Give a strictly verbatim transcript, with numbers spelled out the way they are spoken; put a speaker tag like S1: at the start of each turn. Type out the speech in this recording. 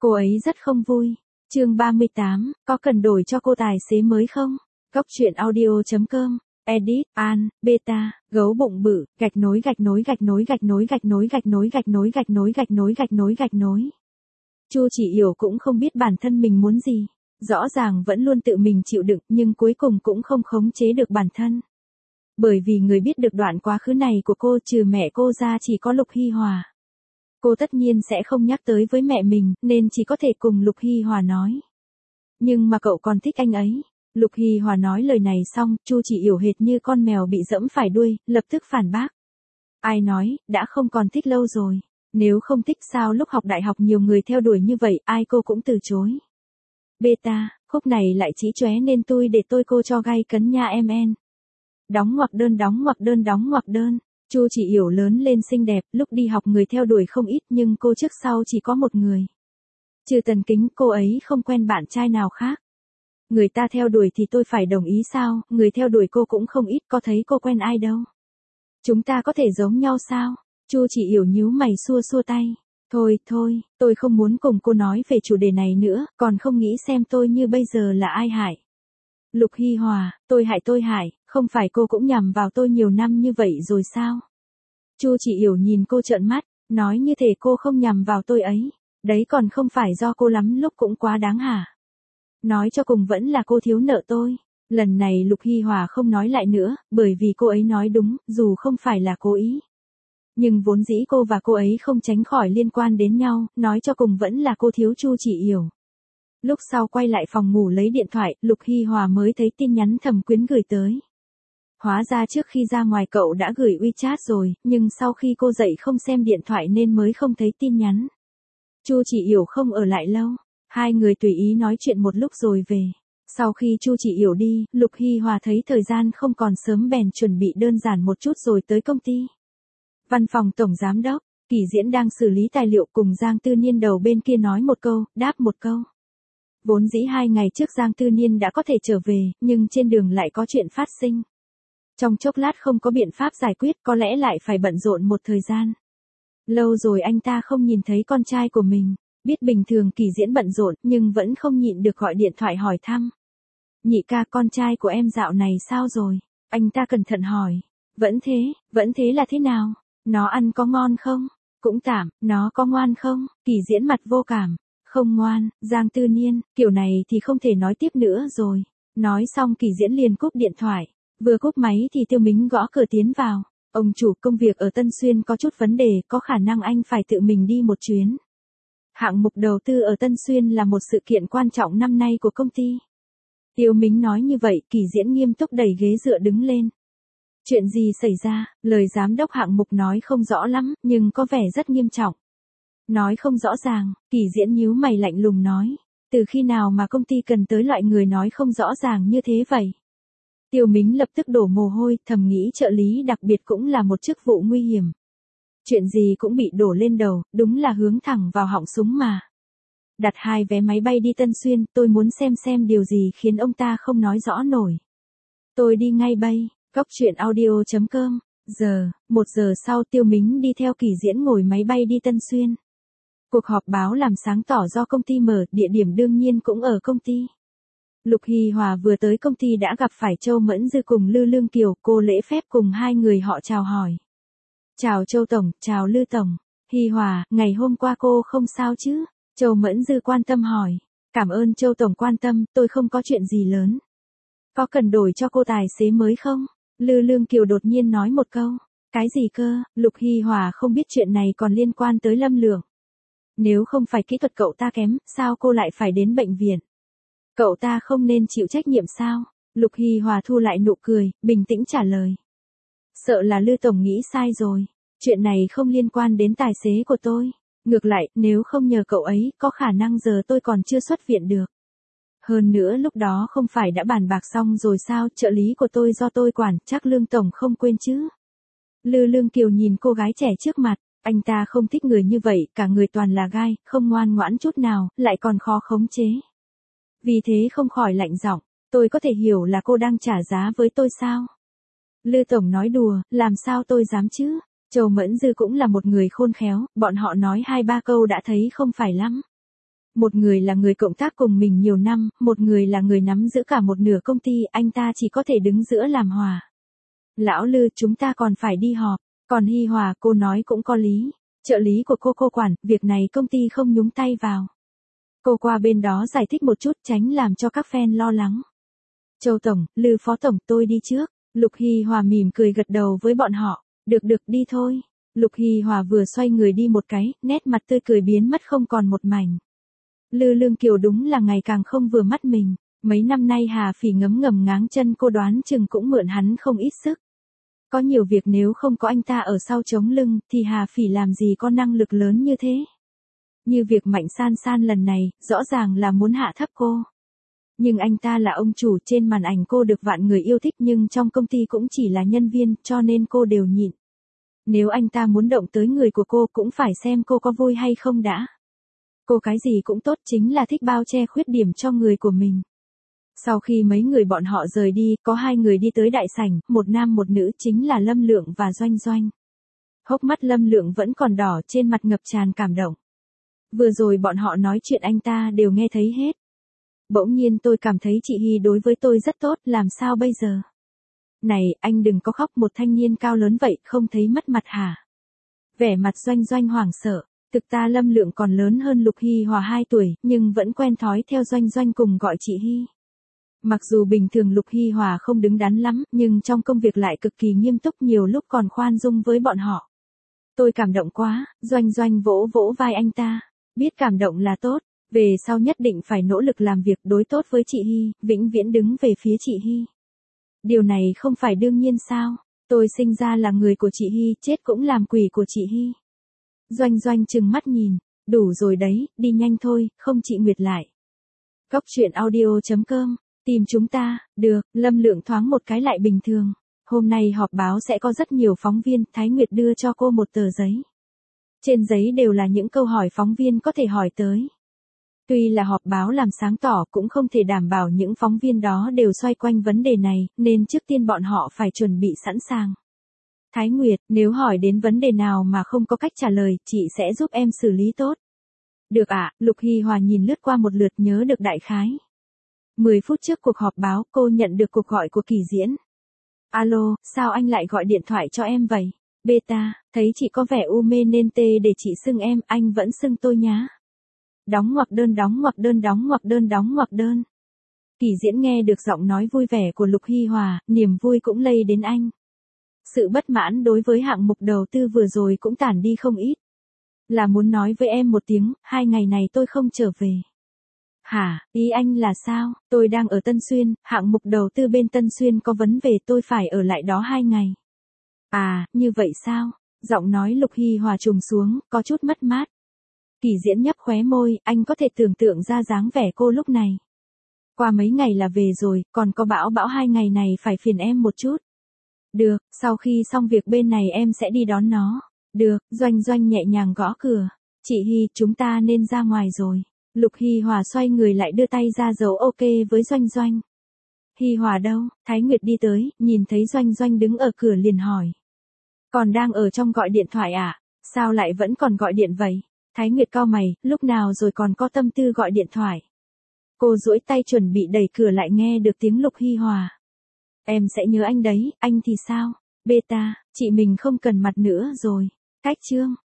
S1: Cô ấy rất không vui. Chương ba mươi tám, có cần đổi cho cô tài xế mới không? Góc truyện audio.com, edit, an, beta, gấu bụng bự, gạch nối gạch nối gạch nối gạch nối gạch nối gạch nối gạch nối gạch nối gạch nối gạch nối gạch nối. Chu Chỉ Yểu cũng không biết bản thân mình muốn gì. Rõ ràng vẫn luôn tự mình chịu đựng nhưng cuối cùng cũng không khống chế được bản thân. Bởi vì người biết được đoạn quá khứ này của cô trừ mẹ cô ra chỉ có Lục Hy Hòa. Cô tất nhiên sẽ không nhắc tới với mẹ mình nên chỉ có thể cùng Lục Hy Hòa nói. Nhưng mà cậu còn thích anh ấy. Lục Hy Hòa nói lời này xong, Chu Chỉ Yểu hệt như con mèo bị dẫm phải đuôi, lập tức phản bác. Ai nói, đã không còn thích lâu rồi. Nếu không thích sao lúc học đại học nhiều người theo đuổi như vậy, ai cô cũng từ chối. Beta, khúc này lại chỉ chóe nên tôi để tôi cô cho gay cấn nha em en. Đóng ngoặc đơn đóng ngoặc đơn đóng ngoặc đơn. Chu Chỉ Yểu lớn lên xinh đẹp, lúc đi học người theo đuổi không ít nhưng cô trước sau chỉ có một người. Trừ Tần Kính, cô ấy không quen bạn trai nào khác. Người ta theo đuổi thì tôi phải đồng ý sao, người theo đuổi cô cũng không ít, có thấy cô quen ai đâu. Chúng ta có thể giống nhau sao? Chu Chỉ Yểu nhíu mày xua xua tay. Thôi, thôi, tôi không muốn cùng cô nói về chủ đề này nữa, còn không nghĩ xem tôi như bây giờ là ai hại. Lục Hy Hòa, tôi hại tôi hại, không phải cô cũng nhằm vào tôi nhiều năm như vậy rồi sao? Chu Chỉ Yểu nhìn cô trợn mắt, nói như thể cô không nhằm vào tôi ấy. Đấy còn không phải do cô lắm lúc cũng quá đáng hả? Nói cho cùng vẫn là cô thiếu nợ tôi. Lần này Lục Hy Hòa không nói lại nữa, bởi vì cô ấy nói đúng, dù không phải là cố ý. Nhưng vốn dĩ cô và cô ấy không tránh khỏi liên quan đến nhau, nói cho cùng vẫn là cô thiếu Chu Chỉ Yểu. Lúc sau quay lại phòng ngủ lấy điện thoại, Lục Hy Hòa mới thấy tin nhắn Thẩm Quyến gửi tới. Hóa ra trước khi ra ngoài cậu đã gửi WeChat rồi, nhưng sau khi cô dậy không xem điện thoại nên mới không thấy tin nhắn. Chu Chỉ Yểu không ở lại lâu, hai người tùy ý nói chuyện một lúc rồi về. Sau khi Chu Chỉ Yểu đi, Lục Hy Hòa thấy thời gian không còn sớm bèn chuẩn bị đơn giản một chút rồi tới công ty. Văn phòng tổng giám đốc, Kỳ Diễn đang xử lý tài liệu cùng Giang Tư Niên đầu bên kia nói một câu, đáp một câu. Vốn dĩ hai ngày trước Giang Tư Niên đã có thể trở về, nhưng trên đường lại có chuyện phát sinh. Trong chốc lát không có biện pháp giải quyết, có lẽ lại phải bận rộn một thời gian. Lâu rồi anh ta không nhìn thấy con trai của mình, biết bình thường Kỳ Diễn bận rộn nhưng vẫn không nhịn được gọi điện thoại hỏi thăm. Nhị ca, con trai của em dạo này sao rồi? Anh ta cẩn thận hỏi. Vẫn thế, vẫn thế là thế nào? Nó ăn có ngon không? Cũng tạm, nó có ngoan không? Kỳ Diễn mặt vô cảm. Không ngoan, Giang Tư Niên, kiểu này thì không thể nói tiếp nữa rồi. Nói xong Kỳ Diễn liền cúp điện thoại. Vừa cúp máy thì Tiêu Mính gõ cửa tiến vào. Ông chủ, công việc ở Tân Xuyên có chút vấn đề, có khả năng anh phải tự mình đi một chuyến. Hạng mục đầu tư ở Tân Xuyên là một sự kiện quan trọng năm nay của công ty. Tiêu Mính nói như vậy, Kỳ Diễn nghiêm túc đẩy ghế dựa đứng lên. Chuyện gì xảy ra? Lời giám đốc hạng mục nói không rõ lắm, nhưng có vẻ rất nghiêm trọng. Nói không rõ ràng, Kỳ Diễn nhíu mày lạnh lùng nói. Từ khi nào mà công ty cần tới loại người nói không rõ ràng như thế vậy? Tiêu Mính lập tức đổ mồ hôi, thầm nghĩ trợ lý đặc biệt cũng là một chức vụ nguy hiểm. Chuyện gì cũng bị đổ lên đầu, đúng là hướng thẳng vào họng súng mà. Đặt hai vé máy bay đi Tân Xuyên, tôi muốn xem xem điều gì khiến ông ta không nói rõ nổi. Tôi đi ngay bây, góc truyện audio.com, giờ, một giờ sau Tiêu Mính đi theo Kỳ Diễn ngồi máy bay đi Tân Xuyên. Cuộc họp báo làm sáng tỏ do công ty mở, địa điểm đương nhiên cũng ở công ty. Lục Hy Hòa vừa tới công ty đã gặp phải Châu Mẫn Dư cùng Lư Lương Kiều, cô lễ phép cùng hai người họ chào hỏi. Chào Châu Tổng, chào Lư Tổng. Hy Hòa, ngày hôm qua cô không sao chứ? Châu Mẫn Dư quan tâm hỏi. Cảm ơn Châu Tổng quan tâm, tôi không có chuyện gì lớn. Có cần đổi cho cô tài xế mới không? Lư Lương Kiều đột nhiên nói một câu. Cái gì cơ? Lục Hy Hòa không biết chuyện này còn liên quan tới Lâm Lượng. Nếu không phải kỹ thuật cậu ta kém, sao cô lại phải đến bệnh viện? Cậu ta không nên chịu trách nhiệm sao? Lục Hy Hòa thu lại nụ cười, bình tĩnh trả lời. Sợ là Lư Tổng nghĩ sai rồi. Chuyện này không liên quan đến tài xế của tôi. Ngược lại, nếu không nhờ cậu ấy, có khả năng giờ tôi còn chưa xuất viện được. Hơn nữa lúc đó không phải đã bàn bạc xong rồi sao, trợ lý của tôi do tôi quản, chắc Lương Tổng không quên chứ. Lư Lương Kiều nhìn cô gái trẻ trước mặt, anh ta không thích người như vậy, cả người toàn là gai, không ngoan ngoãn chút nào, lại còn khó khống chế. Vì thế không khỏi lạnh giọng, tôi có thể hiểu là cô đang trả giá với tôi sao? Lư Tổng nói đùa, làm sao tôi dám chứ? Châu Mẫn Dư cũng là một người khôn khéo, bọn họ nói hai ba câu đã thấy không phải lắm. Một người là người cộng tác cùng mình nhiều năm, một người là người nắm giữ cả một nửa công ty, anh ta chỉ có thể đứng giữa làm hòa. Lão Lư, chúng ta còn phải đi họp. Còn Hi Hòa, cô nói cũng có lý. Trợ lý của cô cô quản, việc này công ty không nhúng tay vào. Cô qua bên đó giải thích một chút tránh làm cho các fan lo lắng. Châu Tổng, Lư Phó Tổng, tôi đi trước. Lục Hi Hòa mỉm cười gật đầu với bọn họ. Được được, đi thôi. Lục Hi Hòa vừa xoay người đi một cái, nét mặt tươi cười biến mất không còn một mảnh. Lư Lương Kiều đúng là ngày càng không vừa mắt mình. Mấy năm nay Hà Phỉ ngấm ngầm ngáng chân, cô đoán chừng cũng mượn hắn không ít sức. Có nhiều việc nếu không có anh ta ở sau chống lưng, thì Hà Phỉ làm gì có năng lực lớn như thế. Như việc Mạnh San San lần này, rõ ràng là muốn hạ thấp cô. Nhưng anh ta là ông chủ, trên màn ảnh cô được vạn người yêu thích nhưng trong công ty cũng chỉ là nhân viên, cho nên cô đều nhịn. Nếu anh ta muốn động tới người của cô cũng phải xem cô có vui hay không đã. Cô cái gì cũng tốt, chính là thích bao che khuyết điểm cho người của mình. Sau khi mấy người bọn họ rời đi, có hai người đi tới đại sảnh, một nam một nữ, chính là Lâm Lượng và Doanh Doanh. Hốc mắt Lâm Lượng vẫn còn đỏ, trên mặt ngập tràn cảm động. Vừa rồi bọn họ nói chuyện anh ta đều nghe thấy hết. Bỗng nhiên tôi cảm thấy chị Hy đối với tôi rất tốt, làm sao bây giờ? Này, anh đừng có khóc, một thanh niên cao lớn vậy, không thấy mất mặt hả? Vẻ mặt Doanh Doanh hoảng sợ. Thực ta Lâm Lượng còn lớn hơn Lục Hi Hòa hai tuổi, nhưng vẫn quen thói theo Doanh Doanh cùng gọi chị Hy. Mặc dù bình thường Lục Hi Hòa không đứng đắn lắm, nhưng trong công việc lại cực kỳ nghiêm túc, nhiều lúc còn khoan dung với bọn họ. Tôi cảm động quá, Doanh Doanh vỗ vỗ vai anh ta. Biết cảm động là tốt, về sau nhất định phải nỗ lực làm việc đối tốt với chị Hy, vĩnh viễn đứng về phía chị Hy. Điều này không phải đương nhiên sao? Tôi sinh ra là người của chị Hy, chết cũng làm quỷ của chị Hy. Doanh Doanh trừng mắt nhìn, đủ rồi đấy, đi nhanh thôi, không chị Nguyệt lại. Góc truyện audio chấm com, tìm chúng ta, được, Lâm Lượng thoáng một cái lại bình thường. Hôm nay họp báo sẽ có rất nhiều phóng viên, Thái Nguyệt đưa cho cô một tờ giấy. Trên giấy đều là những câu hỏi phóng viên có thể hỏi tới. Tuy là họp báo làm sáng tỏ cũng không thể đảm bảo những phóng viên đó đều xoay quanh vấn đề này, nên trước tiên bọn họ phải chuẩn bị sẵn sàng. Thái Nguyệt, nếu hỏi đến vấn đề nào mà không có cách trả lời, chị sẽ giúp em xử lý tốt. Được ạ, à, Lục Hi Hòa nhìn lướt qua một lượt nhớ được đại khái. mười phút trước cuộc họp báo, cô nhận được cuộc gọi của Kỳ Diễn. Alo, sao anh lại gọi điện thoại cho em vậy? Beta, thấy chị có vẻ u mê nên tê để chị xưng em, anh vẫn xưng tôi nhá. Đóng ngoặc đơn đóng ngoặc đơn đóng ngoặc đơn đóng ngoặc đơn. Kỳ Diễn nghe được giọng nói vui vẻ của Lục Hi Hòa, niềm vui cũng lây đến anh. Sự bất mãn đối với hạng mục đầu tư vừa rồi cũng tản đi không ít. Là muốn nói với em một tiếng, hai ngày này tôi không trở về. Hả, ý anh là sao? Tôi đang ở Tân Xuyên, hạng mục đầu tư bên Tân Xuyên có vấn đề, tôi phải ở lại đó hai ngày. À, như vậy sao? Giọng nói Lục Hi Hòa trùng xuống, có chút mất mát. Kỳ Diễn nhấp khóe môi, anh có thể tưởng tượng ra dáng vẻ cô lúc này. Qua mấy ngày là về rồi, còn có Bão Bão hai ngày này phải phiền em một chút. Được, sau khi xong việc bên này em sẽ đi đón nó. Được, Doanh Doanh nhẹ nhàng gõ cửa. Chị Hy, chúng ta nên ra ngoài rồi. Lục Hi Hòa xoay người lại đưa tay ra dấu ok với Doanh Doanh. Hi Hòa đâu? Thái Nguyệt đi tới, nhìn thấy Doanh Doanh đứng ở cửa liền hỏi. Còn đang ở trong gọi điện thoại à? Sao lại vẫn còn gọi điện vậy? Thái Nguyệt cau mày, lúc nào rồi còn có tâm tư gọi điện thoại. Cô duỗi tay chuẩn bị đẩy cửa lại nghe được tiếng Lục Hi Hòa. Em sẽ nhớ anh đấy, anh thì sao? Beta, chị mình không cần mặt nữa rồi. Cách chương.